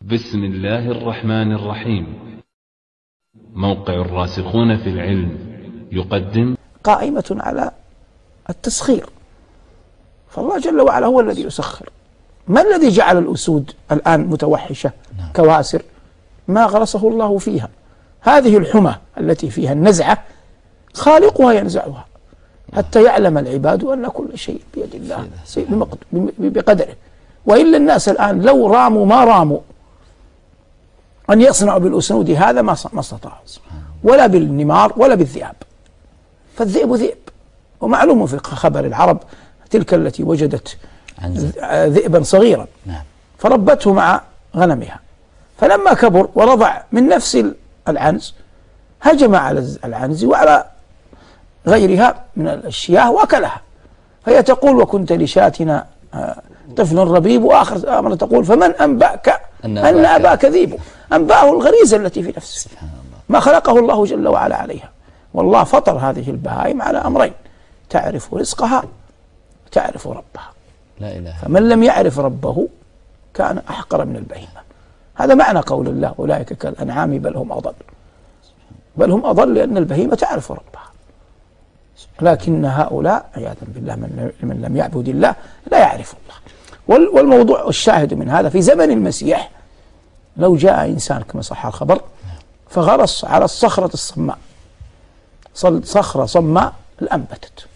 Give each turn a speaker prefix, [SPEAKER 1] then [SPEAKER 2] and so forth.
[SPEAKER 1] بسم الله الرحمن الرحيم. موقع الراسخون في العلم يقدم
[SPEAKER 2] قائمة على التسخير، فالله جل وعلا هو الذي يسخر. ما الذي جعل الأسود الآن متوحشة كواسر؟ ما غرسه الله فيها. هذه الحمى التي فيها النزعة خالقها ينزعها حتى يعلم العباد أن كل شيء بيد الله بقدره. وإلا الناس الآن لو راموا ما راموا أن يصنعوا بالأسود هذا ما استطاعوا، ولا بالنمار ولا بالذئاب. فالذئب ذئب، ومعلوم في خبر العرب تلك التي وجدت ذئبا صغيرا فربته مع غنمها، فلما كبر ورضع من نفس العنز هجم على العنز وعلى غيرها من الشياه وأكلها. فهي تقول: وكنت لشاتنا طفل ربيب. وآخر آمنة تقول: فمن أنبأك أن أباك ذيب؟ أنبأه الغريزة التي في نفسه، ما خلقه الله جل وعلا عليها. والله فطر هذه البهائم على أمرين: تعرف رزقها وتعرف ربها.
[SPEAKER 3] لا إله.
[SPEAKER 2] فمن لم يعرف ربه كان أحقر من البهيمة. هذا معنى قول الله: أولئك كالأنعام بل هم أضل. بل هم أضل لأن البهيمة تعرف ربها، لكن هؤلاء عياذا بالله من لم يعبد الله لا يعرف الله. والموضوع الشاهد من هذا في زمن المسيح لو جاء إنسان كما صح الخبر فغرس على الصخرة الصماء، صخرة صماء لأنبتت،